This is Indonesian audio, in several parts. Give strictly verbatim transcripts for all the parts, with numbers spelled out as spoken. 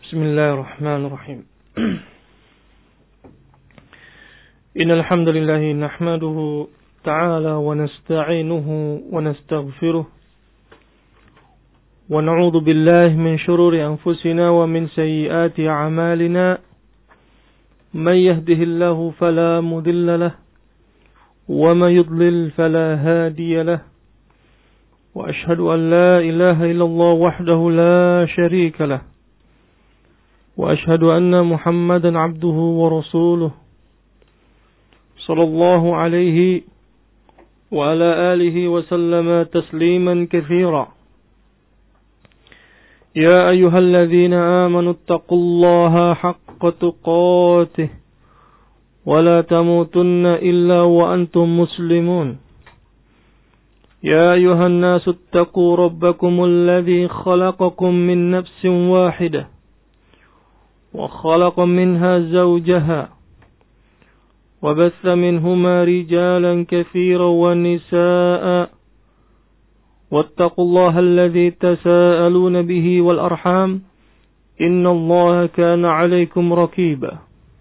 Bismillahirrahmanirrahim. Innal hamdalillah nahmaduhu ta'ala wa nasta'inuhu wa nastaghfiruh wa na'udzu billahi min shururi anfusina wa min sayyiati a'malina. Man yahdihillahu fala mudilla lahu wa man yudlil fala hadiya lahu. Wa ashhadu an la ilaha illallah wahdahu la sharika lahu. وأشهد أن محمدا عبده ورسوله صلى الله عليه وعلى آله وسلم تسليما كثيرا. يا أيها الذين آمنوا اتقوا الله حق تقاته ولا تموتن إلا وأنتم مسلمون. يا أيها الناس اتقوا ربكم الذي خلقكم من نفس واحدة وخلق منها زوجها وبث منهما رجالا كثيرا ونساء واتقوا الله الذي تساءلون به والأرحام إن الله كان عليكم رقيبا.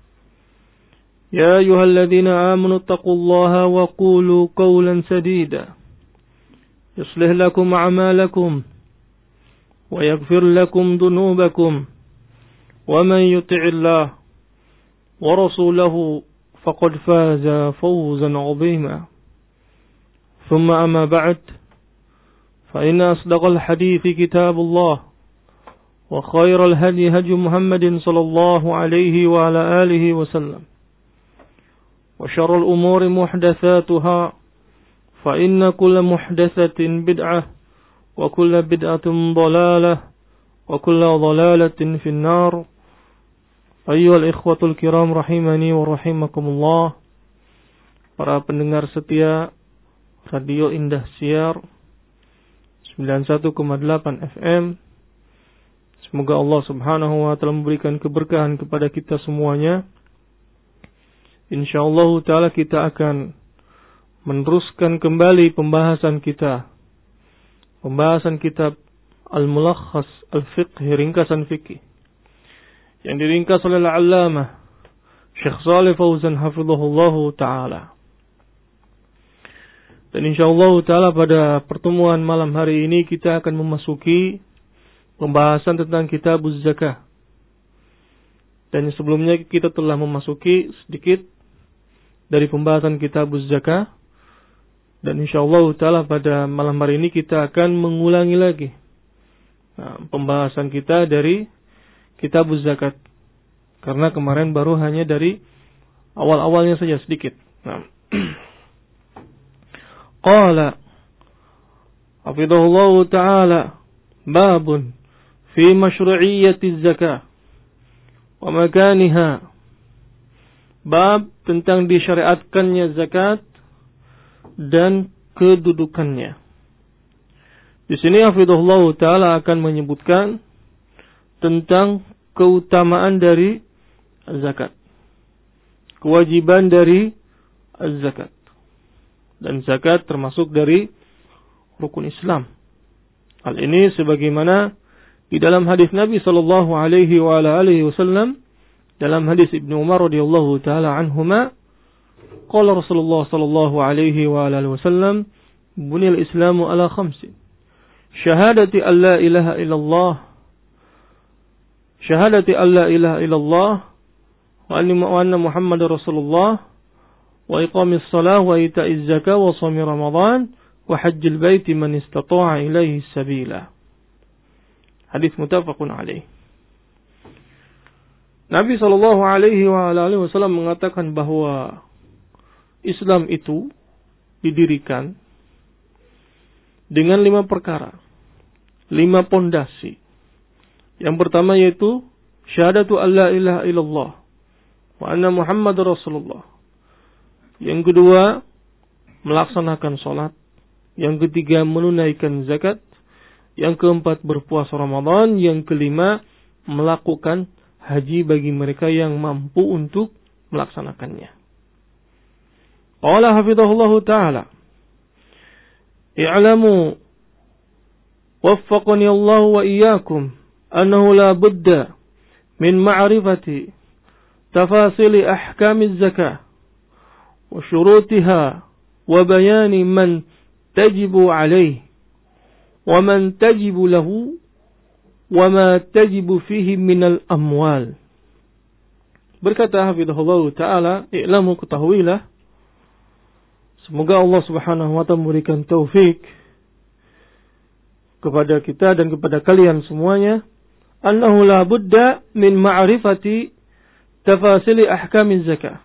يا أيها الذين آمنوا اتقوا الله وقولوا قولا سديدا يصلح لكم أعمالكم ويغفر لكم ذنوبكم ومن يطع الله ورسوله فقد فاز فوزا عظيما. ثم أما بعد فإن أصدق الحديث كتاب الله وخير الهدي هدي محمد صلى الله عليه وعلى آله وسلم وشر الأمور محدثاتها فإن كل محدثة بدعة وكل بدعة ضلالة وكل ضلالة في النار. Ayyuhal ikhwatul kiram rahimani wa rahimakumullah. Para pendengar setia Radio Indah Siar sembilan puluh satu koma delapan F M. Semoga Allah Subhanahu wa taala memberikan keberkahan kepada kita semuanya. Insyaallah taala kita akan meneruskan kembali pembahasan kita. Pembahasan kitab Al-Mulakhas Al-Fiqh, ringkasan fikih, yang diringkas oleh Al-Allamah Syekh Shalih Fauzan hafizahullahu ta'ala. Dan insyaallah ta'ala pada pertemuan malam hari ini kita akan memasuki pembahasan tentang Kitabuz Zakah. Dan sebelumnya kita telah memasuki sedikit dari pembahasan Kitabuz Zakah. Dan insyaallah ta'ala pada malam hari ini kita akan mengulangi lagi nah, pembahasan kita dari Kitabuz Zakat, karena kemarin baru hanya dari awal-awalnya saja sedikit. Nah. Qala hafidhahullahu ta'ala babun fi masyru'iyyatiz zakah wa makaniha. Bab tentang disyariatkannya zakat dan kedudukannya. Di sini hafidhahullahu ta'ala akan menyebutkan tentang keutamaan dari zakat, kewajiban dari zakat. Dan zakat termasuk dari rukun Islam. Hal ini sebagaimana di dalam hadis Nabi sallallahu alaihi wa ala alihi wasallam, dalam hadis Ibnu Umar radhiyallahu taala anhuma, qala Rasulullah sallallahu alaihi wa ala alihi wasallam, buniyal Islamu ala khamsin. Syahadati an la ilaha illallah Syahadati an la ilaha illallah wa anna Muhammadar Rasulullah wa iqamis salah wa ita'iz zakah wa shaumi Ramadan wa hajjil baiti man istata'a ilaihi sabila. Hadis muttafaqun alaih. Nabi sallallahu alaihi wa alihi wasallam mengatakan bahwa Islam itu didirikan dengan lima perkara, lima pondasi. Yang pertama yaitu syahadatu an la ilaha illallah wa anna Muhammadar Rasulullah. Yang kedua, melaksanakan salat. Yang ketiga, menunaikan zakat. Yang keempat, berpuasa Ramadan. Yang kelima, melakukan haji bagi mereka yang mampu untuk melaksanakannya. Qala hafizahullahu ta'ala, i'lamu waffaqani Allah wa iyyakum annahu la budda min ma'rifati tafasili ahkamiz zakah wa syurutiha wa bayani man tajibu alaih wa man tajibu lahu wa ma tajibu fihi minal amwal. Berkata hafizahullah ta'ala, i'lamu, ketahuilah, semoga Allah subhanahu wa ta'ala memberikan taufik kepada kita dan kepada kalian semuanya, annahu la budda min ma'rifati tafasili ahkamiz zakah,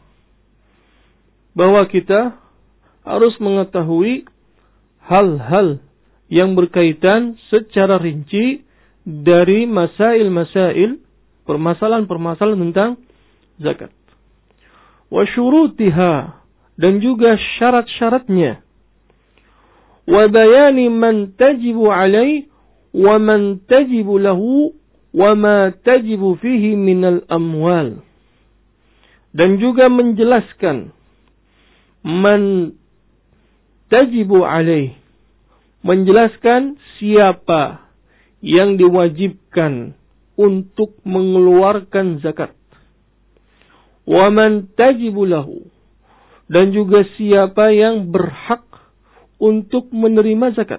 bahwa kita harus mengetahui hal-hal yang berkaitan secara rinci dari masail-masail, permasalahan-permasalahan tentang zakat. Wa syurutiha, dan juga syarat-syaratnya. Wa bayani man tajibu alaih wa man tajibu lahu wa ma tajibu fihi minal amwal. Dan juga menjelaskan man tajibu alaih, menjelaskan siapa yang diwajibkan untuk mengeluarkan zakat. Wa man tajibu lahu, dan juga siapa yang berhak untuk menerima zakat.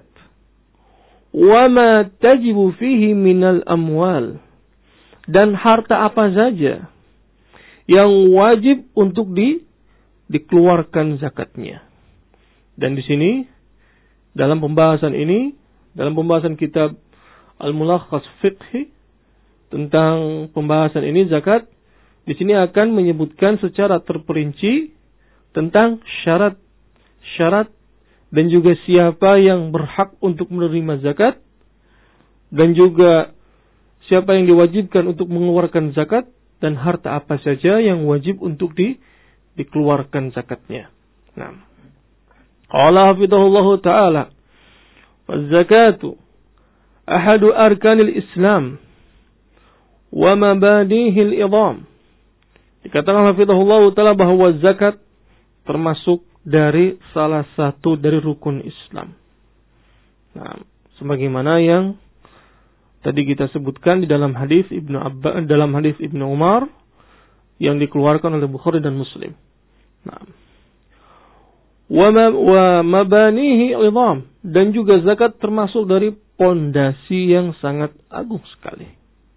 Wa ma tajibu fihi minal amwal, dan harta apa saja yang wajib untuk di, dikeluarkan zakatnya. Dan di sini dalam pembahasan ini, dalam pembahasan kitab Al-Mulakhas Fiqhi tentang pembahasan ini zakat, di sini akan menyebutkan secara terperinci tentang syarat-syarat dan juga siapa yang berhak untuk menerima zakat, dan juga siapa yang diwajibkan untuk mengeluarkan zakat, dan harta apa saja yang wajib untuk di, dikeluarkan zakatnya. Nah, qala hafidhahullahu ta'ala, "Az-zakatu ahadu arkanil Islam wa mabadihi al-idham." Dikatakan hafidhahullahu ta'ala bahwa zakat termasuk dari salah satu dari rukun Islam. Nah, sebagaimana yang tadi kita sebutkan di dalam hadis Ibnu Abbas, dalam hadis Ibnu Umar yang dikeluarkan oleh Bukhari dan Muslim. Nah, wa mabanihi idham, dan juga zakat termasuk dari pondasi yang sangat agung sekali.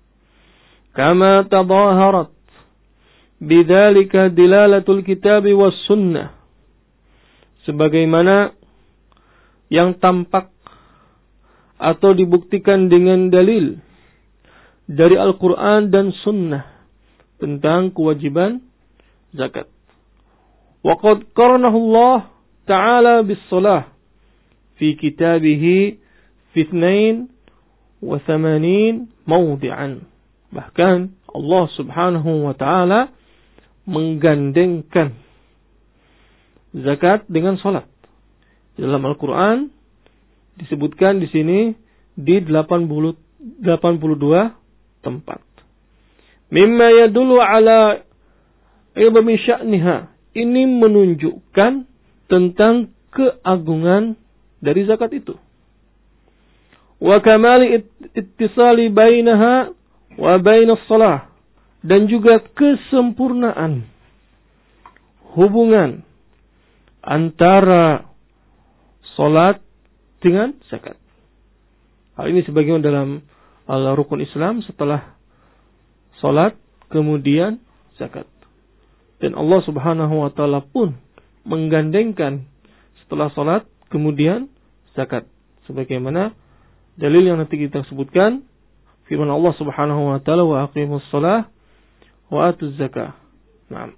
Kama tadaharat bidzalika dilalatul kitab was sunnah, sebagaimana yang tampak atau dibuktikan dengan dalil dari Al-Quran dan Sunnah tentang kewajiban zakat. Wa qad qaranahu Allah Ta'ala bis-salah fi kitabihi fi ithnain wa thamanin mawdi'an. Bahkan Allah Subhanahu wa Ta'ala menggandengkan zakat dengan salat. Dalam Al-Quran disebutkan di sini di delapan puluh, delapan puluh dua tempat. Mimma yadullu ala idhami sya'niha. Ini menunjukkan tentang keagungan dari zakat itu. Wa kamali ittisali bainaha wa bainas shalah, dan juga kesempurnaan hubungan antara salat dengan zakat. Hal ini sebagaimana dalam al-rukun Islam, setelah salat kemudian zakat. Dan Allah Subhanahu wa taala pun menggandengkan setelah salat kemudian zakat, sebagaimana dalil yang nanti kita sebutkan firman Allah Subhanahu wa taala, wa aqimus shalah wa atuz zakah. Naam.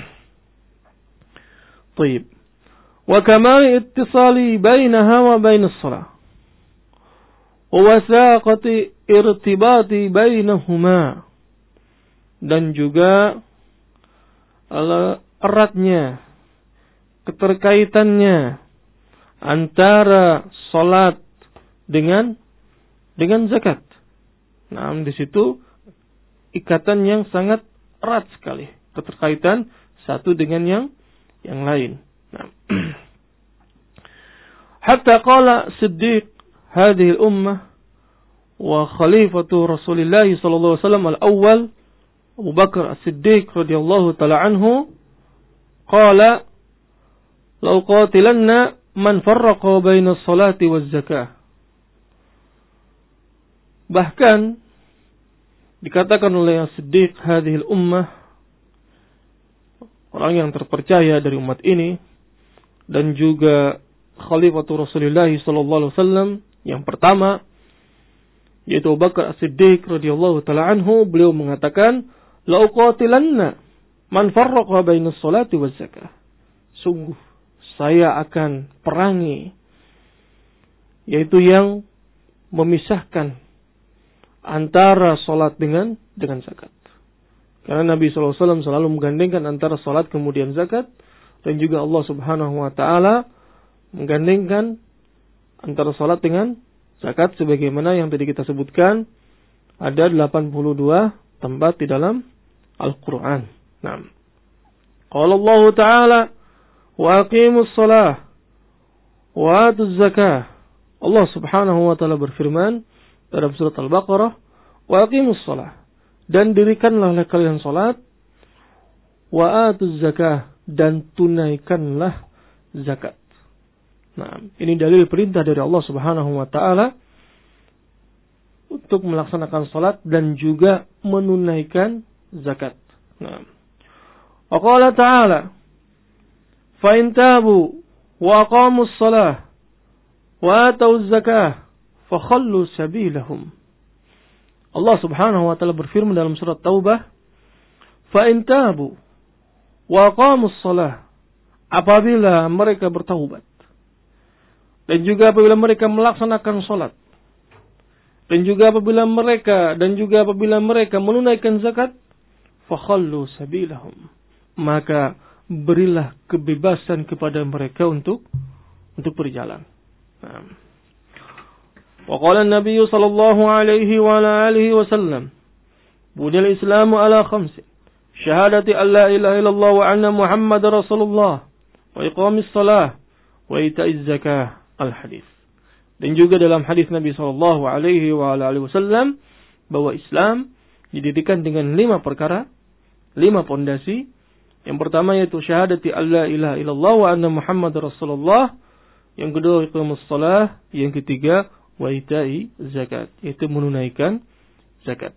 Baik. Wa kamali ittisali bainaha wa bainas shalah. Wa wasaqati irtibati bainahuma. Dan juga eratnya keterkaitannya antara salat dengan dengan zakat. Nah, di situ ikatan yang sangat erat sekali, keterkaitan satu dengan yang yang lain. Nah. Hatta qala Siddiq hadhihi al-ummah wa khalifatu Rasulillah sallallahu alaihi wasallam al-awwal Abu Bakar As-Siddiq radhiyallahu taala anhu qala law qatilanna man farraqa baina as-salati waz-zakah. Bahkan dikatakan oleh As-Siddiq hadhil ummah, orang yang terpercaya dari umat ini, dan juga Khalifatul Rasulullah sallallahu alaihi wasallam yang pertama, yaitu Abu Bakar As-Siddiq radhiyallahu taala anhu, beliau mengatakan, la uqatilanna man farraqa bainas salati waz zakah. Sungguh saya akan perangi, yaitu yang memisahkan antara salat dengan dengan zakat. Karena Nabi sallallahu alaihi wasallam selalu menggandengkan antara salat kemudian zakat, dan juga Allah Subhanahu wa taala menggandengkan antara salat dengan zakat sebagaimana yang tadi kita sebutkan ada delapan puluh dua tempat di dalam Al-Qur'an. Naam. Qala Allah Ta'ala wa aqimus shalah wa atuz zakah. Allah Subhanahu wa taala berfirman dalam surat Al-Baqarah, wa aqimus shalah, dan dirikanlah oleh kalian salat, wa atuz zakah, dan tunaikanlah zakat. Nah, ini dalil perintah dari Allah Subhanahu wa taala untuk melaksanakan salat dan juga menunaikan zakat. Nah, wa qala ta'ala, fa in tabu wa aqamus shalah wa atuz zakah fa khallu sabilahum. Allah Subhanahu wa taala berfirman dalam surat Taubah, fa in tabu wa aqamus shalah, apabila mereka bertaubat dan juga apabila mereka melaksanakan salat, dan juga apabila mereka dan juga apabila mereka menunaikan zakat, fakhallu sabilahum, maka berilah kebebasan kepada mereka untuk untuk berjalan. Nah. Wa qala an-nabiy sallallahu alaihi wa ala alihi wasallam, buniyal islamu ala khamsin, syahadati an la ilaha illallah wa anna muhammadar rasulullah, wa iqamis shalah, wa ita'iz zakah. Al-hadis. Dan juga dalam hadis Nabi sallallahu alaihi wa alihi wasallam bahwa Islam didirikan dengan lima perkara, lima pondasi. Yang pertama yaitu syahadati alla ilaha illallah wa anna muhammadar rasulullah. Yang kedua iqamus shalah, yang ketiga wa ita'i zakat, yaitu menunaikan zakat.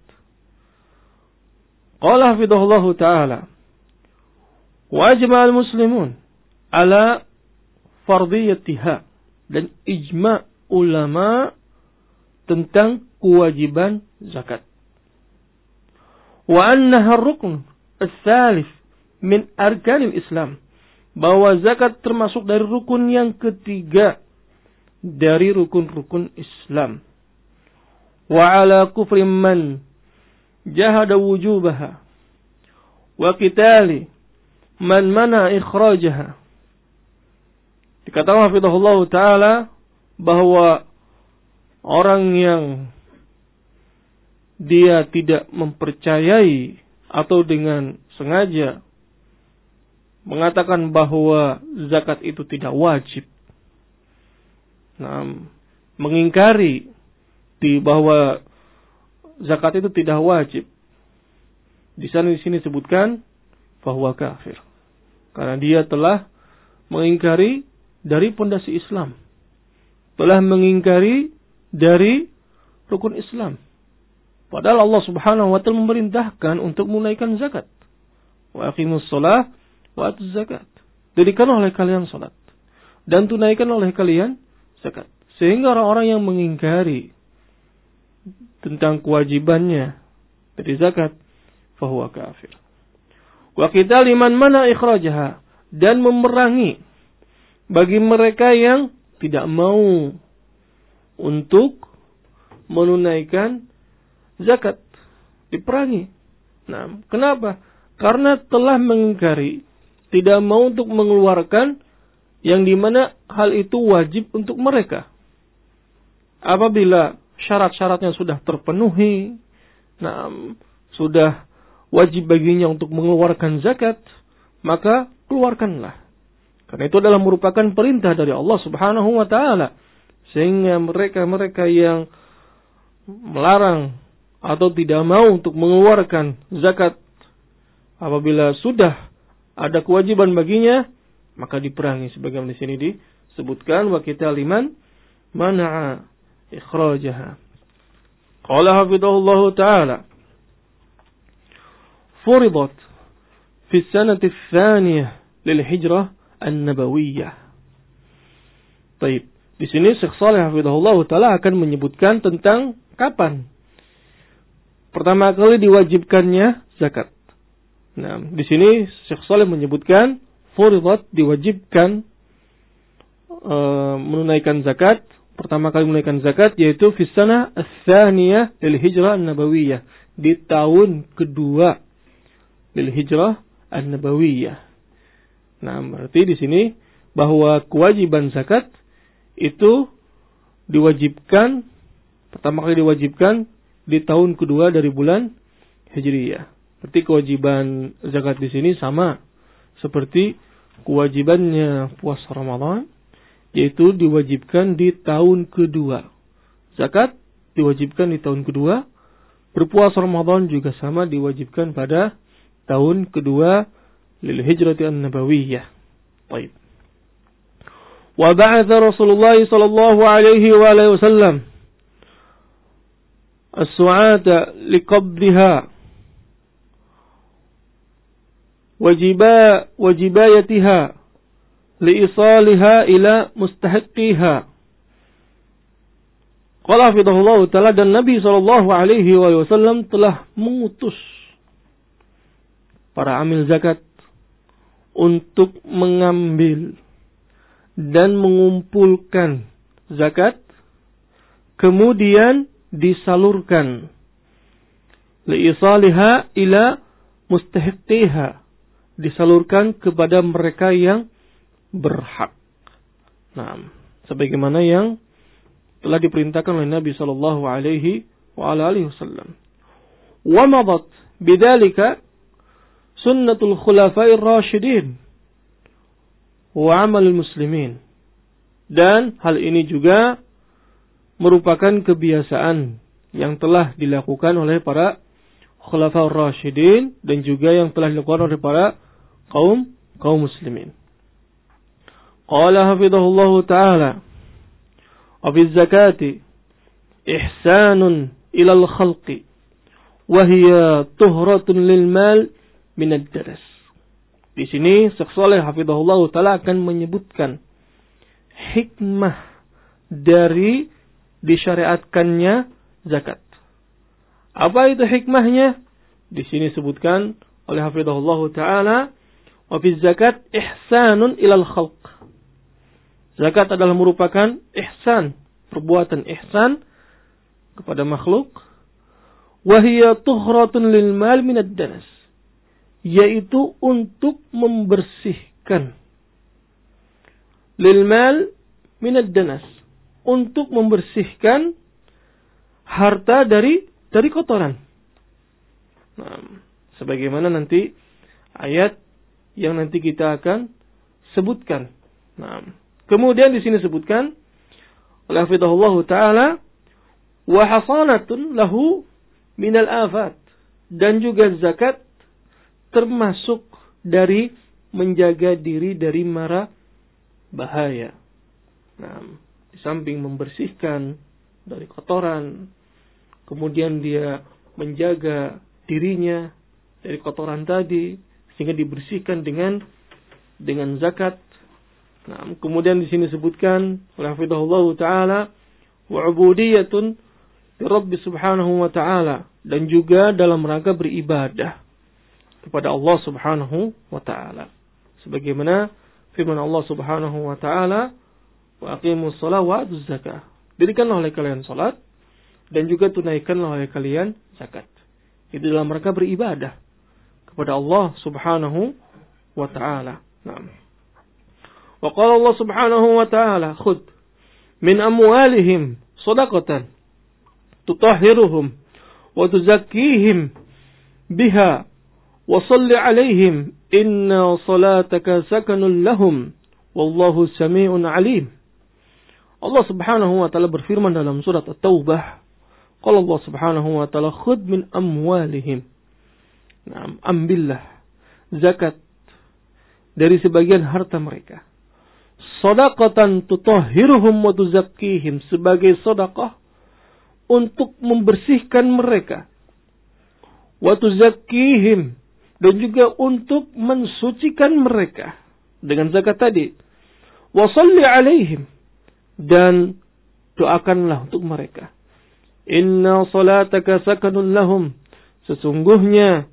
Qala hafidhahullahu ta'ala, wa ajma'al muslimun ala fardiyatiha, dan ijma' ulama tentang kewajiban zakat. Wa annaha rukun ats-tsalits min arkanil Islam, bahwa zakat termasuk dari rukun yang ketiga dari rukun-rukun Islam. Wa ala kufri man jahada wujubaha wa qitali man mana ikhrajaha. Dikatakan hafizahullah ta'ala bahwa orang yang dia tidak mempercayai atau dengan sengaja mengatakan bahwa zakat itu tidak wajib, nah, mengingkari di bahwa zakat itu tidak wajib, di sana di sini disebutkan bahwa kafir, karena dia telah mengingkari dari pondasi Islam, telah mengingkari dari rukun Islam. Padahal Allah Subhanahu wa taala memerintahkan untuk menunaikan zakat. Wa aqimus shalah wa atuz zakat. Dirikan oleh kalian salat dan tunaikan oleh kalian zakat. Sehingga orang-orang yang mengingkari tentang kewajibannya dari zakat, fahuwa kafir. Wa qitali man mana ikhrajaha, dan memerangi bagi mereka yang tidak mau untuk menunaikan zakat, diperangi. Nah, kenapa? Karena telah mengingkari, tidak mau untuk mengeluarkan yang dimana hal itu wajib untuk mereka. Apabila syarat-syaratnya sudah terpenuhi, nah, sudah wajib baginya untuk mengeluarkan zakat, maka keluarkanlah. Karena itu adalah merupakan perintah dari Allah Subhanahu wa taala. Sehingga mereka-mereka yang melarang atau tidak mau untuk mengeluarkan zakat Apabila sudah ada kewajiban baginya, maka diperangi. Sebagaimana di sini disebutkan, wa qital liman mana'a ikhrajaha. Qala hafidhahullahu ta'ala, furidat fi sanati tsaniyah lil hijrah an-nabawiyyah. Baik, di sini Syekh Shalih hafidhahullahu ta'ala akan menyebutkan tentang kapan pertama kali diwajibkannya zakat. Nah, di sini Syekh Shalih menyebutkan furidat, diwajibkan e, menunaikan zakat. Pertama kali menunaikan zakat yaitu fi sanah ats-tsaniyah lil hijrah an-nabawiyyah, di tahun kedua lil hijrah an-nabawiyyah. Nah, berarti di sini bahwa kewajiban zakat itu diwajibkan, pertama kali diwajibkan di tahun kedua dari bulan Hijriyah. Berarti kewajiban zakat di sini sama seperti kewajibannya puasa Ramadan, yaitu diwajibkan di tahun kedua. Zakat diwajibkan di tahun kedua, berpuasa Ramadan juga sama diwajibkan pada tahun kedua lil hijrati an-nabawiyyah. Baik. Wa ba'atha Rasulullah sallallahu alaihi wa alihi wasallam as-su'ata liqabdiha wajiba wajibayatiha liisaliha ila mustahiqiha. Qala hafidhahullah ta'ala, dan Nabi sallallahu alaihi wasallam telah mengutus para amil zakat untuk mengambil dan mengumpulkan zakat, kemudian disalurkan liisaliha ila mustahiqiha, disalurkan kepada mereka yang berhak. Nah, sebagaimana yang telah diperintahkan oleh Nabi sallallahu alaihi wa alihi wasallam. Wa madat bidzalika sunnatul khulafa'ir rasyidin wa amalul muslimin. Dan hal ini juga merupakan kebiasaan yang telah dilakukan oleh para khulafa'ur rasyidin dan juga yang telah dilakukan oleh para kaum kaum muslimin. Qala hafidhahullahu ta'ala, wa fi zakati ihsanun ilal khalqi wa hiya tuhratun lil mal min ad-daras. Di sini Syekh Shalih hafidhahullahu ta'ala akan menyebutkan hikmah dari disyariatkannya zakat. Apa itu hikmahnya? Di sini disebutkan oleh hafidhahullahu ta'ala, wa fi zakat ihsanun ilal khalq. Zakat adalah merupakan ihsan, perbuatan ihsan kepada makhluk. Wa hiya tuhratun lil mal min ad-danas, yaitu untuk membersihkan lil mal min ad-danas, untuk membersihkan harta dari dari kotoran. Nah, sebagaimana nanti ayat yang nanti kita akan sebutkan. Nah, kemudian di sini sebutkan oleh hafidhahullahu ta'ala, wa hasanatun lahu minal afat, dan juga zakat termasuk dari menjaga diri dari mara bahaya. Nah, di samping membersihkan dari kotoran, kemudian dia menjaga dirinya dari kotoran tadi sehingga dibersihkan dengan dengan zakat. Nah, kemudian di sini disebutkan oleh hafidhahullahu ta'ala, wa ubudiyatun li Rabbi subhanahu wa ta'ala, dan juga dalam rangka beribadah kepada Allah subhanahu wa ta'ala. Sebagaimana firman Allah subhanahu wa ta'ala, wa aqimus shalah wa atuz zakah. Dirikanlah oleh kalian salat dan juga tunaikanlah oleh kalian zakat. Itu dalam rangka beribadah kepada Allah subhanahu wa ta'ala. Naam. Wa qala Allah subhanahu wa ta'ala, khudh min amwalihim shadaqatan tutahhiruhum wa tuzakkihim biha wa salli alaihim inna salataka sakanun lahum wallahu sami'un alim. Allah subhanahu wa ta'ala berfirman dalam surat At-Taubah, qala Allah subhanahu wa ta'ala, khudh min amwalihim. Nah, ambillah zakat dari sebagian harta mereka. Shadaqatan tutahhiruhum wa tuzakkihim, sebagai sedekah untuk membersihkan mereka. Wa tuzakkihim, dan juga untuk mensucikan mereka dengan zakat tadi. Wa shalli alaihim, dan doakanlah untuk mereka. Inna salataka sakanun lahum, sesungguhnya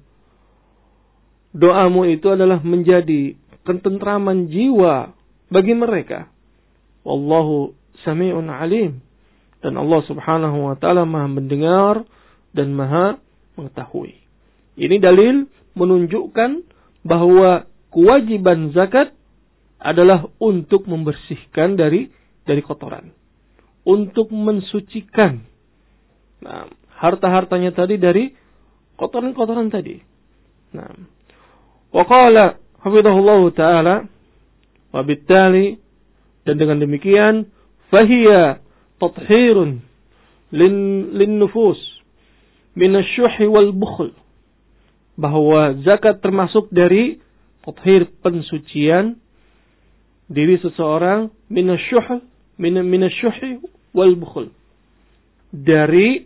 doamu itu adalah menjadi ketentraman jiwa bagi mereka. Wallahu sami'un alim, dan Allah subhanahu wa ta'ala maha mendengar dan maha mengetahui. Ini dalil menunjukkan bahwa kewajiban zakat adalah untuk membersihkan dari dari kotoran, untuk mensucikan nah, harta-hartanya tadi dari kotoran-kotoran tadi. Nah, wa qala hafizahullahu taala, wabittali, dan dengan demikian fahiya tathhirun lin lin nufus min asy-syuh wal bukhl, bahwa zakat termasuk dari tathhir, pensucian diri seseorang min asy-syuh min min asy-syuh wal bukhl, dari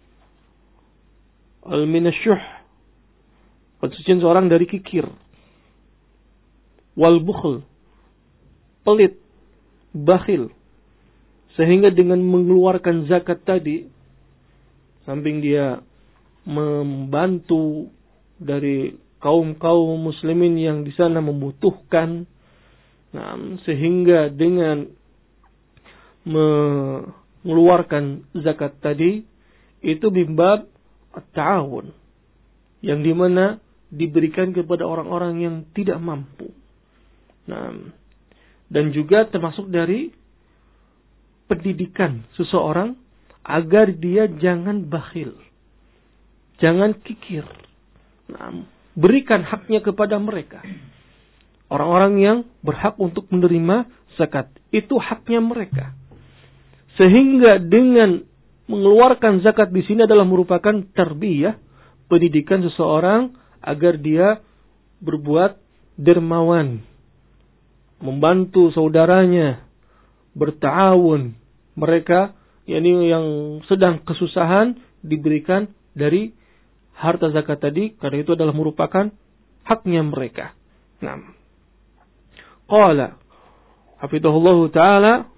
al min asy-syuh, pensucian seorang dari kikir, wal bukhl, pelit, bakhil, sehingga dengan mengeluarkan zakat tadi, samping dia membantu dari kaum-kaum muslimin yang di sana membutuhkan, nah, sehingga dengan mengeluarkan zakat tadi itu bimbab at-ta'awun, yang dimana diberikan kepada orang-orang yang tidak mampu. Nah, dan juga termasuk dari pendidikan seseorang agar dia jangan bakhil, jangan kikir. Nah, berikan haknya kepada mereka. Orang-orang yang berhak untuk menerima zakat, itu haknya mereka. Sehingga dengan mengeluarkan zakat di sini adalah merupakan tarbiyah, pendidikan seseorang agar dia berbuat dermawan, membantu saudaranya, berta'awun. Mereka yakni yang sedang kesusahan diberikan dari harta zakat tadi, karena itu adalah merupakan haknya mereka. Nah, qala hafizahullahu ta'ala,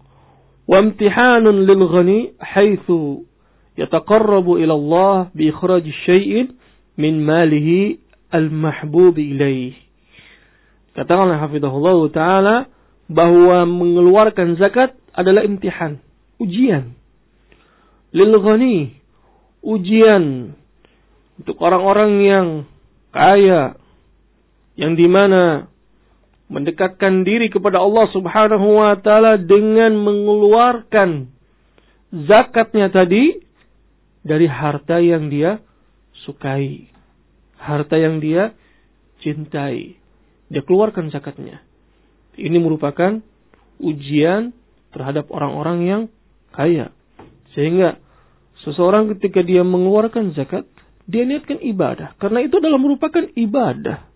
wa imtihanun lil ghani haitsu yataqarrabu ila Allah bi ikhraj syai'in min malihi al mahbub ilaih. Katakanlah hafizahullahu ta'ala bahwa mengeluarkan zakat adalah imtihan, ujian. Lil ghani, ujian untuk orang-orang yang kaya, yang dimana mendekatkan diri kepada Allah subhanahu wa ta'ala dengan mengeluarkan zakatnya tadi dari harta yang dia sukai, harta yang dia cintai. Dia keluarkan zakatnya. Ini merupakan ujian terhadap orang-orang yang kaya. Sehingga seseorang ketika dia mengeluarkan zakat, dia niatkan ibadah. Karena itu adalah merupakan ibadah.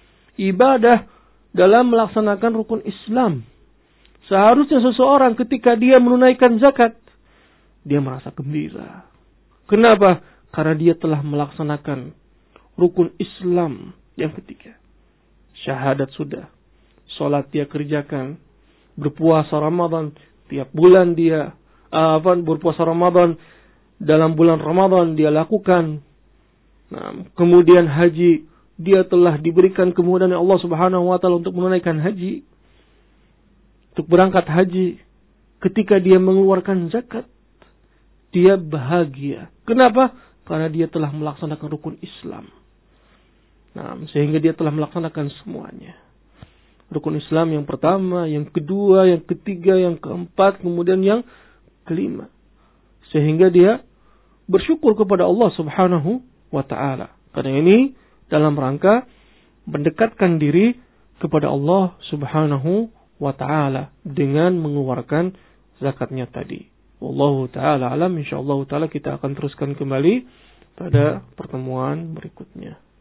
Ibadah dalam melaksanakan rukun Islam. Seharusnya seseorang ketika dia menunaikan zakat, dia merasa gembira. Kenapa? Karena dia telah melaksanakan rukun Islam yang ketiga. Syahadat sudah. Salat dia kerjakan. Berpuasa Ramadan. Tiap bulan dia uh, apa, berpuasa Ramadan. Dalam bulan Ramadan dia lakukan. Nah, kemudian haji, dia telah diberikan kemudahan Allah Subhanahu wa taala untuk menunaikan haji, untuk berangkat haji. Ketika dia mengeluarkan zakat, dia bahagia. Kenapa? Karena dia telah melaksanakan rukun Islam. Nah, sehingga dia telah melaksanakan semuanya. Rukun Islam yang pertama, yang kedua, yang ketiga, yang keempat, kemudian yang kelima. Sehingga dia bersyukur kepada Allah Subhanahu wa ta'ala. Karena ini dalam rangka mendekatkan diri kepada Allah Subhanahu wa ta'ala dengan mengeluarkan zakatnya tadi. Wallahu ta'ala alam. InsyaAllah ta'ala kita akan teruskan kembali pada pertemuan berikutnya.